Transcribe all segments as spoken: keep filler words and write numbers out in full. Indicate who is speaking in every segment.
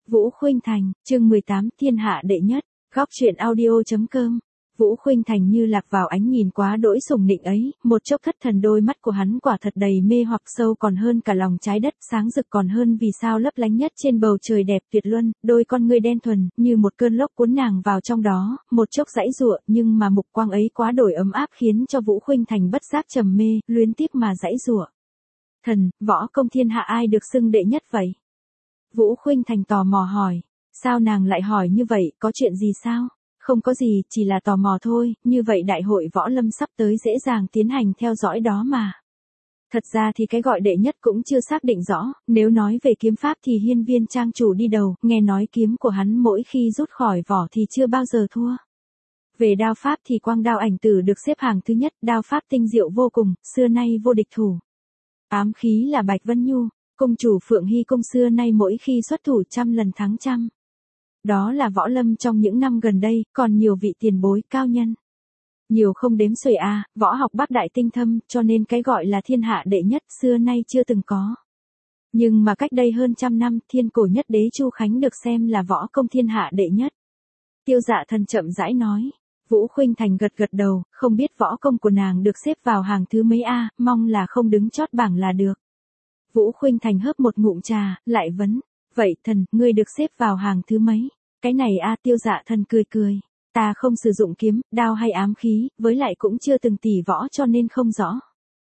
Speaker 1: Vũ Khuynh Thành, chương mười tám, thiên hạ đệ nhất, góc truyện audio.com. Vũ Khuynh Thành như lạc vào ánh nhìn quá đỗi sùng nịnh ấy, một chốc thất thần, đôi mắt của hắn quả thật đầy mê hoặc, sâu còn hơn cả lòng trái đất, sáng rực còn hơn vì sao lấp lánh nhất trên bầu trời đẹp tuyệt luân, đôi con ngươi đen thuần, như một cơn lốc cuốn nàng vào trong đó, một chốc giãy giụa, nhưng mà mục quang ấy quá đổi ấm áp khiến cho Vũ Khuynh Thành bất giác trầm mê, luyến tiếc mà giãy giụa. Thần, võ công thiên hạ ai được xưng đệ nhất vậy? Vũ Khuynh Thành tò mò hỏi. Sao nàng lại hỏi như vậy, có chuyện gì sao? Không có gì, chỉ là tò mò thôi, như vậy đại hội võ lâm sắp tới dễ dàng tiến hành theo dõi đó mà. Thật ra thì cái gọi đệ nhất cũng chưa xác định rõ, nếu nói về kiếm pháp thì Hiên Viên trang chủ đi đầu, nghe nói kiếm của hắn mỗi khi rút khỏi vỏ thì chưa bao giờ thua. Về đao pháp thì Quang Đao Ảnh Tử được xếp hàng thứ nhất, đao pháp tinh diệu vô cùng, xưa nay vô địch thủ. Ám khí là Bạch Vân Nhu, công chủ Phượng Hy Cung xưa nay mỗi khi xuất thủ trăm lần thắng trăm. Đó là võ lâm trong những năm gần đây, còn nhiều vị tiền bối cao nhân. Nhiều không đếm xuể a, à, võ học bác đại tinh thâm, cho nên cái gọi là thiên hạ đệ nhất xưa nay chưa từng có. Nhưng mà cách đây hơn trăm năm, thiên cổ nhất đế Chu Khánh được xem là võ công thiên hạ đệ nhất. Tiêu Dạ Thần chậm rãi nói. Vũ Khuynh Thành gật gật đầu, không biết võ công của nàng được xếp vào hàng thứ mấy a, à, mong là không đứng chót bảng là được. Vũ Khuynh Thành hớp một ngụm trà, lại vấn. Vậy thần, ngươi được xếp vào hàng thứ mấy? Cái này a, Tiêu Dạ Thần cười cười. Ta không sử dụng kiếm, đao hay ám khí, với lại cũng chưa từng tỉ võ cho nên không rõ.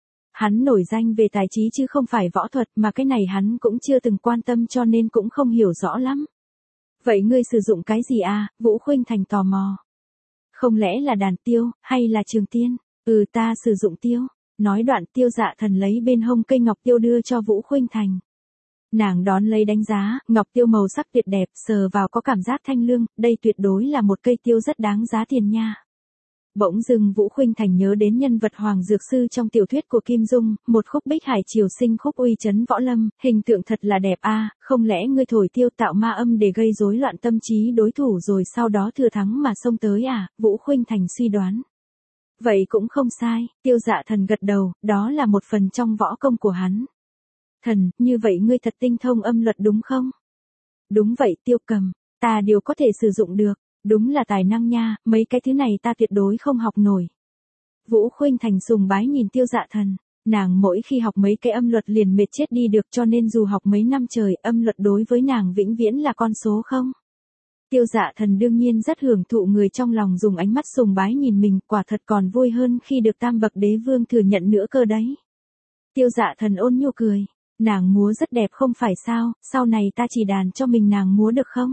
Speaker 1: Hắn nổi danh về tài trí chứ không phải võ thuật, mà cái này hắn cũng chưa từng quan tâm cho nên cũng không hiểu rõ lắm. Vậy ngươi sử dụng cái gì a? Vũ Khuynh Thành tò mò. Không lẽ là đàn tiêu, hay là trường tiên? Ừ, ta sử dụng tiêu. Nói đoạn, Tiêu Dạ Thần lấy bên hông cây ngọc tiêu đưa cho Vũ Khuynh Thành. Nàng đón lấy đánh giá, ngọc tiêu màu sắc tuyệt đẹp, sờ vào có cảm giác thanh lương, đây tuyệt đối là một cây tiêu rất đáng giá tiền nha. Bỗng dưng Vũ Khuynh Thành nhớ đến nhân vật Hoàng Dược Sư trong tiểu thuyết của Kim Dung, một khúc Bích Hải triều sinh khúc uy chấn võ lâm, hình tượng thật là đẹp a, à, không lẽ ngươi thổi tiêu tạo ma âm để gây rối loạn tâm trí đối thủ rồi sau đó thừa thắng mà xông tới à? Vũ Khuynh Thành suy đoán. Vậy cũng không sai, Tiêu Dạ Thần gật đầu, đó là một phần trong võ công của hắn. Thần, như vậy ngươi thật tinh thông âm luật đúng không? Đúng vậy Tiêu Cầm, ta đều có thể sử dụng được, đúng là tài năng nha, mấy cái thứ này ta tuyệt đối không học nổi. Vũ Khuynh Thành sùng bái nhìn Tiêu Dạ Thần, nàng mỗi khi học mấy cái âm luật liền mệt chết đi được cho nên dù học mấy năm trời, âm luật đối với nàng vĩnh viễn là con số không. Tiêu Dạ Thần đương nhiên rất hưởng thụ người trong lòng dùng ánh mắt sùng bái nhìn mình, quả thật còn vui hơn khi được tam bậc đế vương thừa nhận nữa cơ đấy. Tiêu Dạ Thần ôn nhu cười, nàng múa rất đẹp không phải sao, sau này ta chỉ đàn cho mình nàng múa được không?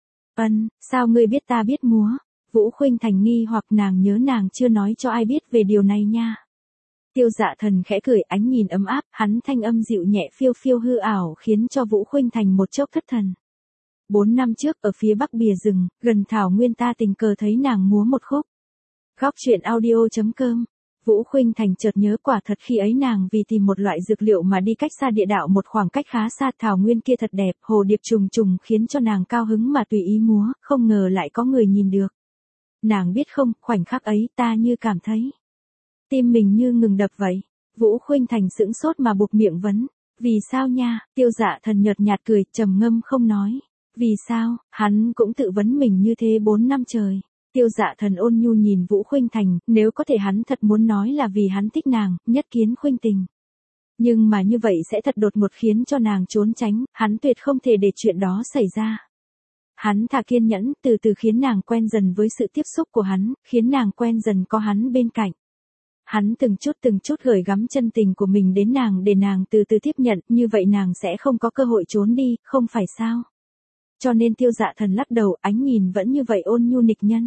Speaker 1: Ân, sao ngươi biết ta biết múa? Vũ Khuynh Thành nghi hoặc nàng nhớ nàng chưa nói cho ai biết về điều này nha. Tiêu Dạ Thần khẽ cười, ánh nhìn ấm áp, hắn thanh âm dịu nhẹ phiêu phiêu hư ảo khiến cho Vũ Khuynh Thành một chốc thất thần. Bốn năm trước ở phía bắc bìa rừng, gần thảo nguyên ta tình cờ thấy nàng múa một khúc. Góc truyện audio.com. Vũ Khuynh Thành chợt nhớ quả thật khi ấy nàng vì tìm một loại dược liệu mà đi cách xa địa đạo một khoảng cách khá xa, thảo nguyên kia thật đẹp, hồ điệp trùng trùng khiến cho nàng cao hứng mà tùy ý múa, không ngờ lại có người nhìn được. Nàng biết không, khoảnh khắc ấy ta như cảm thấy tim mình như ngừng đập vậy. Vũ Khuynh Thành sững sốt mà buộc miệng vấn, vì sao nha? Tiêu Dạ Thần nhợt nhạt cười, trầm ngâm không nói. Vì sao? Hắn cũng tự vấn mình như thế bốn năm trời. Tiêu Dạ Thần ôn nhu nhìn Vũ Khuynh Thành, nếu có thể hắn thật muốn nói là vì hắn thích nàng, nhất kiến khuynh tình. Nhưng mà như vậy sẽ thật đột ngột khiến cho nàng trốn tránh, hắn tuyệt không thể để chuyện đó xảy ra. Hắn thà kiên nhẫn, từ từ khiến nàng quen dần với sự tiếp xúc của hắn, khiến nàng quen dần có hắn bên cạnh. Hắn từng chút từng chút gửi gắm chân tình của mình đến nàng để nàng từ từ tiếp nhận, như vậy nàng sẽ không có cơ hội trốn đi, không phải sao? Cho nên Tiêu Dạ Thần lắc đầu, ánh nhìn vẫn như vậy ôn nhu nịch nhân.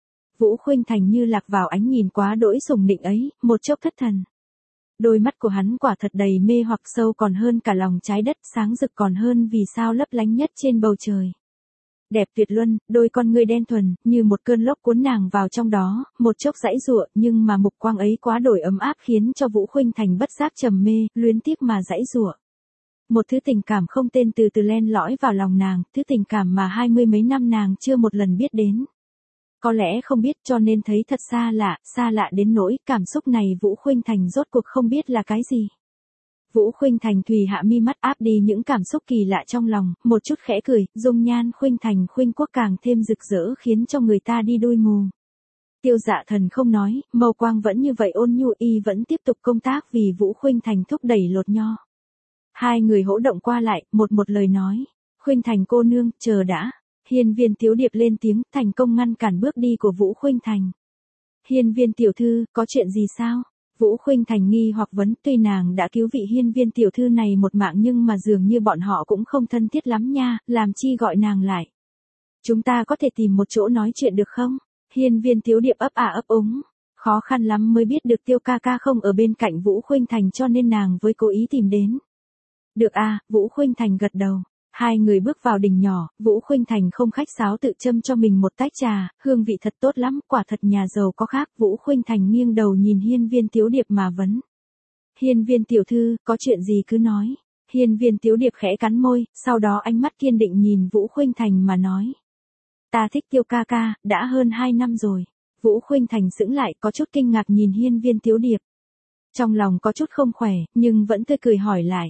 Speaker 1: Vũ Khuynh Thành như lạc vào ánh nhìn quá đỗi sùng nịnh ấy, một chốc thất thần. Đôi mắt của hắn quả thật đầy mê hoặc, sâu còn hơn cả lòng trái đất, sáng rực còn hơn vì sao lấp lánh nhất trên bầu trời. Đẹp tuyệt luân, đôi con ngươi đen thuần, như một cơn lốc cuốn nàng vào trong đó, một chốc giãy giụa, nhưng mà mục quang ấy quá đổi ấm áp khiến cho Vũ Khuynh Thành bất giác trầm mê, luyến tiếc mà giãy giụa. Một thứ tình cảm không tên từ từ len lỏi vào lòng nàng, thứ tình cảm mà hai mươi mấy năm nàng chưa một lần biết đến. Có lẽ không biết cho nên thấy thật xa lạ, xa lạ đến nỗi cảm xúc này Vũ Khuynh Thành rốt cuộc không biết là cái gì. Vũ Khuynh Thành thùy hạ mi mắt áp đi những cảm xúc kỳ lạ trong lòng, một chút khẽ cười, dung nhan Khuynh Thành Khuynh Quốc càng thêm rực rỡ khiến cho người ta đi đôi mù. Tiêu Dạ Thần không nói, mâu quang vẫn như vậy ôn nhu, y vẫn tiếp tục công tác vì Vũ Khuynh Thành thúc đẩy lột nho. Hai người hỗ động qua lại, một một lời nói. Khuynh Thành cô nương, chờ đã. Hiên Viên Tiếu Điệp lên tiếng, thành công ngăn cản bước đi của Vũ Khuynh Thành. Hiên Viên tiểu thư, có chuyện gì sao? Vũ Khuynh Thành nghi hoặc vấn, tuy nàng đã cứu vị Hiên Viên tiểu thư này một mạng nhưng mà dường như bọn họ cũng không thân thiết lắm nha, làm chi gọi nàng lại. Chúng ta có thể tìm một chỗ nói chuyện được không? Hiên Viên Tiếu Điệp ấp à ấp úng, khó khăn lắm mới biết được Tiêu ca ca không ở bên cạnh Vũ Khuynh Thành cho nên nàng với cố ý tìm đến. Được à, Vũ Khuynh Thành gật đầu. Hai người bước vào đình nhỏ, Vũ Khuynh Thành không khách sáo tự châm cho mình một tách trà, hương vị thật tốt lắm, quả thật nhà giàu có khác. Vũ Khuynh Thành nghiêng đầu nhìn Hiên Viên Tiếu Điệp mà vấn. Hiên Viên tiểu thư, có chuyện gì cứ nói. Hiên Viên Tiếu Điệp khẽ cắn môi, sau đó ánh mắt kiên định nhìn Vũ Khuynh Thành mà nói. Ta thích Tiêu ca ca, đã hơn hai năm rồi. Vũ Khuynh Thành sững lại có chút kinh ngạc nhìn Hiên Viên Tiếu Điệp. Trong lòng có chút không khỏe, nhưng vẫn tươi cười hỏi lại.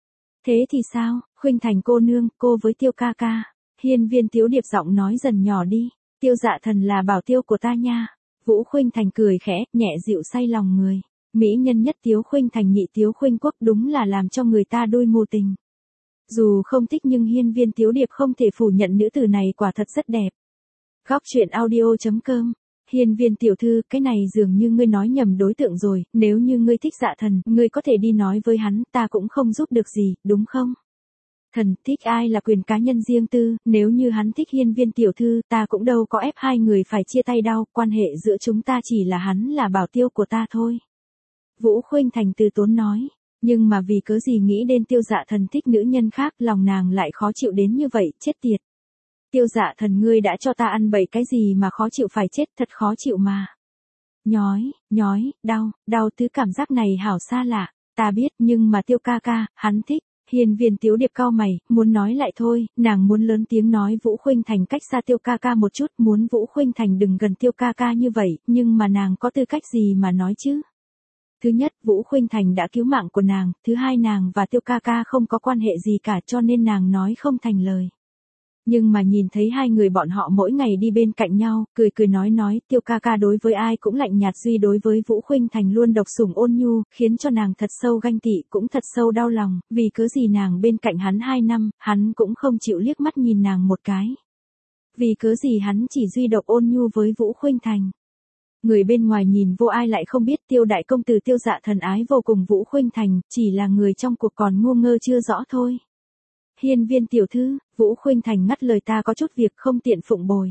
Speaker 1: Thế thì sao, Khuynh Thành cô nương, cô với Tiêu ca ca. Hiên Viên Tiếu Điệp giọng nói dần nhỏ đi. Tiêu Dạ Thần là bảo tiêu của ta nha. Vũ Khuynh Thành cười khẽ, nhẹ dịu say lòng người. Mỹ nhân nhất Tiếu Khuynh Thành nhị Tiếu Khuynh Quốc đúng là làm cho người ta đôi mù tình. Dù không thích nhưng Hiên Viên Tiếu Điệp không thể phủ nhận nữ tử này quả thật rất đẹp. Góc truyện audio chấm com. Hiên Viên tiểu thư, cái này dường như ngươi nói nhầm đối tượng rồi, nếu như ngươi thích Dạ Thần, ngươi có thể đi nói với hắn, ta cũng không giúp được gì, đúng không? Thần, thích ai là quyền cá nhân riêng tư, nếu như hắn thích Hiên Viên tiểu thư, ta cũng đâu có ép hai người phải chia tay đâu, quan hệ giữa chúng ta chỉ là hắn là bảo tiêu của ta thôi. Vũ Khuynh Thành từ tốn nói, nhưng mà vì cớ gì nghĩ đến Tiêu Dạ Thần thích nữ nhân khác, lòng nàng lại khó chịu đến như vậy, chết tiệt. Tiêu Dạ Thần ngươi đã cho ta ăn bậy cái gì mà khó chịu phải chết, thật khó chịu mà. Nhói, nhói, đau, đau thứ cảm giác này hảo xa lạ, ta biết nhưng mà Tiêu ca ca, hắn thích. Hiên Viên Tiếu Điệp cau mày, muốn nói lại thôi, nàng muốn lớn tiếng nói Vũ Khuynh Thành cách xa Tiêu ca ca một chút, muốn Vũ Khuynh Thành đừng gần Tiêu ca ca như vậy, nhưng mà nàng có tư cách gì mà nói chứ? Thứ nhất, Vũ Khuynh Thành đã cứu mạng của nàng, thứ hai nàng và Tiêu ca ca không có quan hệ gì cả cho nên nàng nói không thành lời. Nhưng mà nhìn thấy hai người bọn họ mỗi ngày đi bên cạnh nhau, cười cười nói nói, Tiêu ca ca đối với ai cũng lạnh nhạt duy đối với Vũ Khuynh Thành luôn độc sủng ôn nhu, khiến cho nàng thật sâu ganh tị, cũng thật sâu đau lòng, vì cớ gì nàng bên cạnh hắn hai năm, hắn cũng không chịu liếc mắt nhìn nàng một cái. Vì cớ gì hắn chỉ duy độc ôn nhu với Vũ Khuynh Thành. Người bên ngoài nhìn vô ai lại không biết Tiêu đại công tử Tiêu Dạ Thần ái vô cùng Vũ Khuynh Thành, chỉ là người trong cuộc còn ngu ngơ chưa rõ thôi. Hiên Viên tiểu thư, Vũ Khuynh Thành ngắt lời ta có chút việc không tiện phụng bồi.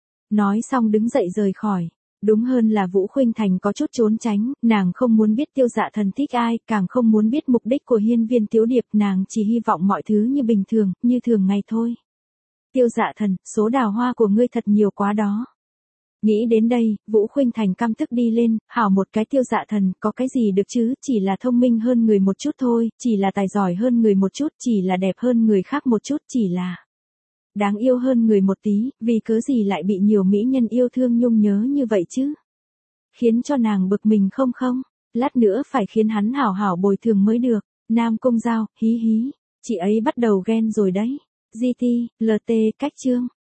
Speaker 1: Nói xong đứng dậy rời khỏi. Đúng hơn là Vũ Khuynh Thành có chút trốn tránh, nàng không muốn biết Tiêu Dạ Thần thích ai, càng không muốn biết mục đích của Hiên Viên Tiếu Điệp, nàng chỉ hy vọng mọi thứ như bình thường, như thường ngày thôi. Tiêu Dạ Thần, số đào hoa của ngươi thật nhiều quá đó. Nghĩ đến đây, Vũ Khuynh Thành căm tức đi lên, hảo một cái Tiêu Dạ Thần, có cái gì được chứ, chỉ là thông minh hơn người một chút thôi, chỉ là tài giỏi hơn người một chút, chỉ là đẹp hơn người khác một chút, chỉ là đáng yêu hơn người một tí, vì cớ gì lại bị nhiều mỹ nhân yêu thương nhung nhớ như vậy chứ? Khiến cho nàng bực mình không không? Lát nữa phải khiến hắn hảo hảo bồi thường mới được. Nam Cung Giao, hí hí, chị ấy bắt đầu ghen rồi đấy. giê tê, lờ tê, cách chương.